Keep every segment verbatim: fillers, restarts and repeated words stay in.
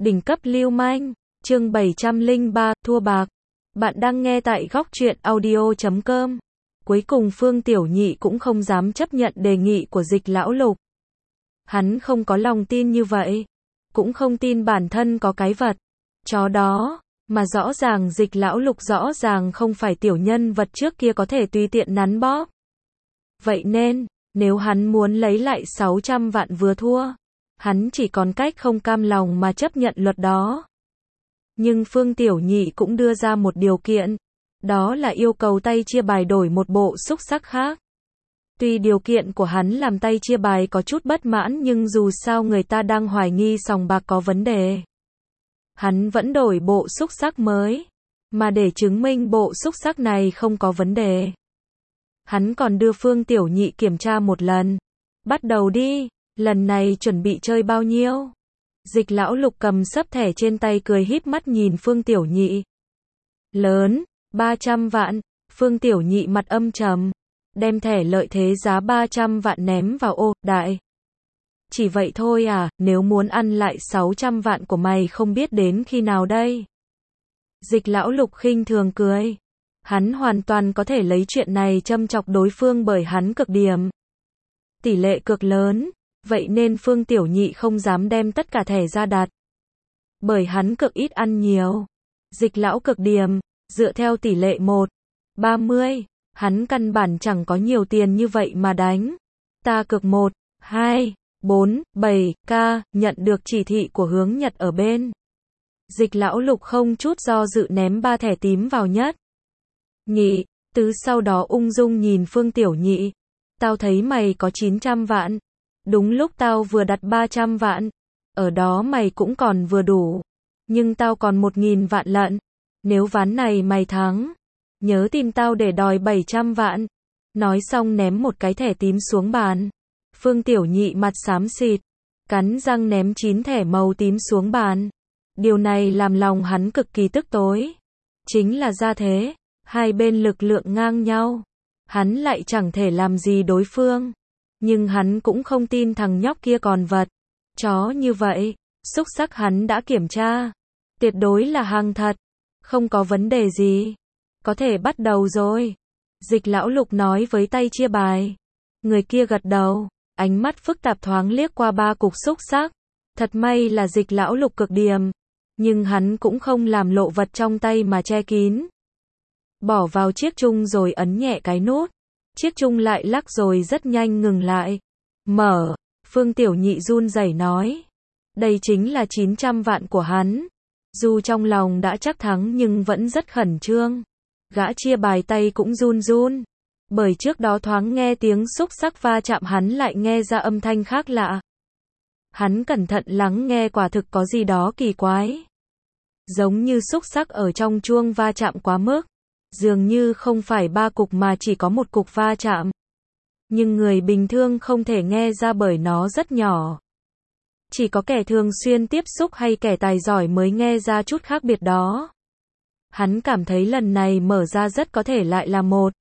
Đỉnh cấp lưu manh, chương bảy trăm lẻ ba, thua bạc. Bạn đang nghe tại góc truyện audio chấm com. Cuối cùng Phương Tiểu Nhị cũng không dám chấp nhận đề nghị của Dịch Lão Lục. Hắn không có lòng tin như vậy, cũng không tin bản thân có cái vật chó đó, mà rõ ràng Dịch Lão Lục rõ ràng không phải tiểu nhân vật trước kia có thể tùy tiện nắn bóp. Vậy nên, nếu hắn muốn lấy lại sáu trăm vạn vừa thua, hắn chỉ còn cách không cam lòng mà chấp nhận luật đó. Nhưng Phương Tiểu Nhị cũng đưa ra một điều kiện, đó là yêu cầu tay chia bài đổi một bộ xúc xắc khác. Tuy điều kiện của hắn làm tay chia bài có chút bất mãn nhưng dù sao người ta đang hoài nghi sòng bạc có vấn đề. Hắn vẫn đổi bộ xúc xắc mới, mà để chứng minh bộ xúc xắc này không có vấn đề, hắn còn đưa Phương Tiểu Nhị kiểm tra một lần. Bắt đầu đi, lần này chuẩn bị chơi bao nhiêu? Dịch Lão Lục cầm sấp thẻ trên tay cười híp mắt nhìn Phương Tiểu Nhị. Lớn, ba trăm vạn, Phương Tiểu Nhị mặt âm trầm, đem thẻ lợi thế giá ba trăm vạn ném vào ô, đại. Chỉ vậy thôi à, nếu muốn ăn lại sáu trăm vạn của mày không biết đến khi nào đây? Dịch Lão Lục khinh thường cười. Hắn hoàn toàn có thể lấy chuyện này châm chọc đối phương bởi hắn cực điểm. Tỷ lệ cực lớn, vậy nên Phương Tiểu Nhị không dám đem tất cả thẻ ra đặt. Bởi hắn cực ít ăn nhiều. Dịch Lão cực điểm, dựa theo tỷ lệ một ba mươi, hắn căn bản chẳng có nhiều tiền như vậy mà đánh. Ta cực một hai bốn bảy k, nhận được chỉ thị của Hướng Nhật ở bên. Dịch Lão Lục không chút do dự ném ba thẻ tím vào nhất. Nhị, tứ sau đó ung dung nhìn Phương Tiểu Nhị. Tao thấy mày có chín trăm vạn. Đúng lúc tao vừa đặt ba trăm vạn. Ở đó mày cũng còn vừa đủ. Nhưng tao còn một nghìn vạn lận. Nếu ván này mày thắng, nhớ tìm tao để đòi bảy trăm vạn. Nói xong ném một cái thẻ tím xuống bàn. Phương Tiểu Nhị mặt xám xịt, cắn răng ném chín thẻ màu tím xuống bàn. Điều này làm lòng hắn cực kỳ tức tối. Chính là ra thế, hai bên lực lượng ngang nhau. Hắn lại chẳng thể làm gì đối phương. Nhưng hắn cũng không tin thằng nhóc kia còn vật chó như vậy. Xúc xắc hắn đã kiểm tra, tuyệt đối là hàng thật, không có vấn đề gì. Có thể bắt đầu rồi. Dịch Lão Lục nói với tay chia bài. Người kia gật đầu, ánh mắt phức tạp thoáng liếc qua ba cục xúc xắc. Thật may là Dịch Lão Lục cực điểm, nhưng hắn cũng không làm lộ vật trong tay mà che kín. Bỏ vào chiếc chung rồi ấn nhẹ cái nút. Chiếc chung lại lắc rồi rất nhanh ngừng lại. Mở, Phương Tiểu Nhị run rẩy nói. Đây chính là chín trăm vạn của hắn. Dù trong lòng đã chắc thắng nhưng vẫn rất khẩn trương. Gã chia bài tay cũng run run. Bởi trước đó thoáng nghe tiếng xúc xắc va chạm hắn lại nghe ra âm thanh khác lạ. Hắn cẩn thận lắng nghe quả thực có gì đó kỳ quái. Giống như xúc xắc ở trong chuông va chạm quá mức. Dường như không phải ba cục mà chỉ có một cục va chạm. Nhưng người bình thường không thể nghe ra bởi nó rất nhỏ. Chỉ có kẻ thường xuyên tiếp xúc hay kẻ tài giỏi mới nghe ra chút khác biệt đó. Hắn cảm thấy lần này mở ra rất có thể lại là một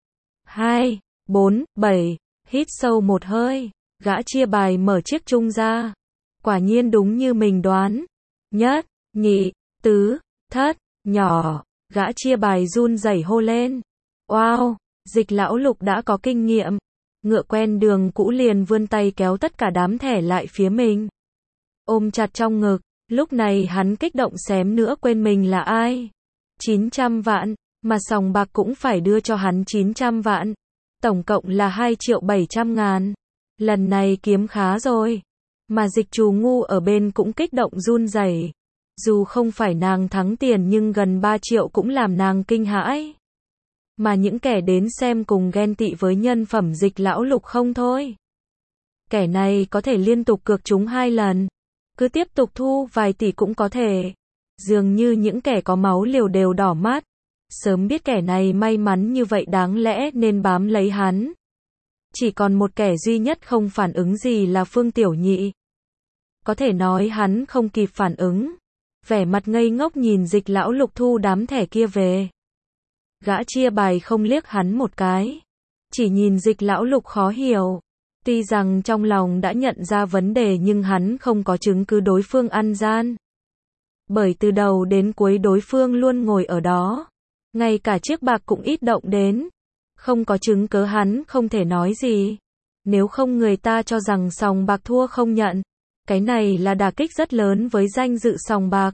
hai bốn bảy, hít sâu một hơi, gã chia bài mở chiếc chung ra. Quả nhiên đúng như mình đoán. Nhất, nhị, tứ, thất, nhỏ. Gã chia bài run rẩy hô lên. Wow, Dịch Lão Lục đã có kinh nghiệm. Ngựa quen đường cũ liền vươn tay kéo tất cả đám thẻ lại phía mình. Ôm chặt trong ngực, lúc này hắn kích động xém nữa quên mình là ai. chín trăm vạn, mà sòng bạc cũng phải đưa cho hắn chín trăm vạn. Tổng cộng là hai triệu bảy trăm ngàn. Lần này kiếm khá rồi. Mà Dịch Trù ngu ở bên cũng kích động run rẩy. Dù không phải nàng thắng tiền nhưng gần ba triệu cũng làm nàng kinh hãi. Mà những kẻ đến xem cùng ghen tị với nhân phẩm Dịch Lão Lục không thôi. Kẻ này có thể liên tục cược trúng hai lần. Cứ tiếp tục thu vài tỷ cũng có thể. Dường như những kẻ có máu liều đều đỏ mắt. Sớm biết kẻ này may mắn như vậy đáng lẽ nên bám lấy hắn. Chỉ còn một kẻ duy nhất không phản ứng gì là Phương Tiểu Nhị. Có thể nói hắn không kịp phản ứng. Vẻ mặt ngây ngốc nhìn Dịch Lão Lục thu đám thẻ kia về. Gã chia bài không liếc hắn một cái. Chỉ nhìn Dịch Lão Lục khó hiểu. Tuy rằng trong lòng đã nhận ra vấn đề nhưng hắn không có chứng cứ đối phương ăn gian. Bởi từ đầu đến cuối đối phương luôn ngồi ở đó. Ngay cả chiếc bạc cũng ít động đến. Không có chứng cớ hắn không thể nói gì. Nếu không người ta cho rằng sòng bạc thua không nhận. Cái này là đả kích rất lớn với danh dự sòng bạc.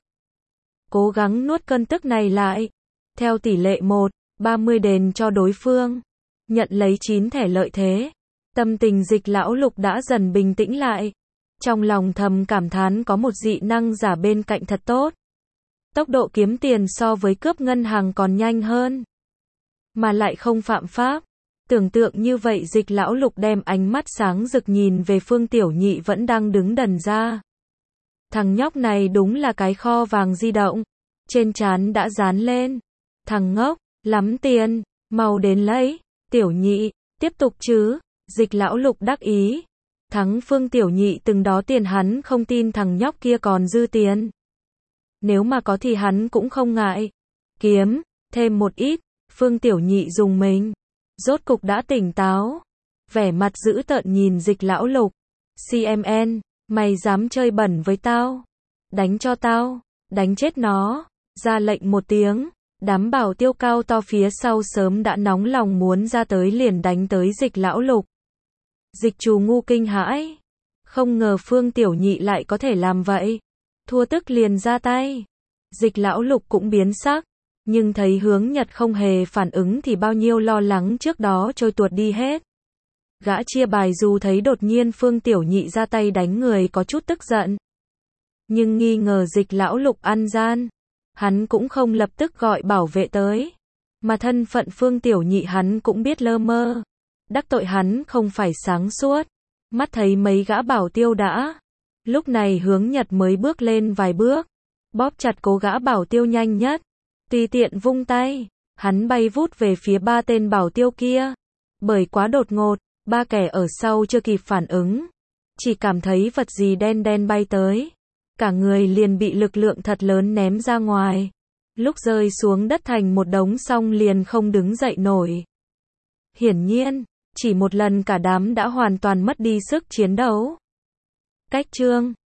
Cố gắng nuốt cơn tức này lại. Theo tỷ lệ một, ba mươi đền cho đối phương. Nhận lấy chín thẻ lợi thế. Tâm tình Dịch Lão Lục đã dần bình tĩnh lại. Trong lòng thầm cảm thán có một dị năng giả bên cạnh thật tốt. Tốc độ kiếm tiền so với cướp ngân hàng còn nhanh hơn. Mà lại không phạm pháp. Tưởng tượng như vậy Dịch Lão Lục đem ánh mắt sáng rực nhìn về Phương Tiểu Nhị vẫn đang đứng đần ra. Thằng nhóc này đúng là cái kho vàng di động. Trên trán đã dán lên. Thằng ngốc, lắm tiền, mau đến lấy. Tiểu Nhị, tiếp tục chứ. Dịch Lão Lục đắc ý. Thắng Phương Tiểu Nhị từng đó tiền hắn không tin thằng nhóc kia còn dư tiền. Nếu mà có thì hắn cũng không ngại. Kiếm, thêm một ít. Phương Tiểu Nhị dùng mình. Rốt cục đã tỉnh táo. Vẻ mặt dữ tợn nhìn Dịch Lão Lục. xê em en, mày dám chơi bẩn với tao? Đánh cho tao, đánh chết nó. Ra lệnh một tiếng. Đám bảo tiêu cao to phía sau sớm đã nóng lòng muốn ra tới liền đánh tới Dịch Lão Lục. Dịch Trù ngu kinh hãi. Không ngờ Phương Tiểu Nhị lại có thể làm vậy. Thua tức liền ra tay. Dịch Lão Lục cũng biến sắc. Nhưng thấy Hướng Nhật không hề phản ứng thì bao nhiêu lo lắng trước đó trôi tuột đi hết. Gã chia bài dù thấy đột nhiên Phương Tiểu Nhị ra tay đánh người có chút tức giận. Nhưng nghi ngờ Dịch Lão Lục ăn gian. Hắn cũng không lập tức gọi bảo vệ tới. Mà thân phận Phương Tiểu Nhị hắn cũng biết lơ mơ. Đắc tội hắn không phải sáng suốt. Mắt thấy mấy gã bảo tiêu đã. Lúc này Hướng Nhật mới bước lên vài bước. Bóp chặt cố gã bảo tiêu nhanh nhất. Tùy tiện vung tay. Hắn bay vút về phía ba tên bảo tiêu kia. Bởi quá đột ngột, ba kẻ ở sau chưa kịp phản ứng. Chỉ cảm thấy vật gì đen đen bay tới. Cả người liền bị lực lượng thật lớn ném ra ngoài. Lúc rơi xuống đất thành một đống xong liền không đứng dậy nổi. Hiển nhiên, chỉ một lần cả đám đã hoàn toàn mất đi sức chiến đấu. Cách chương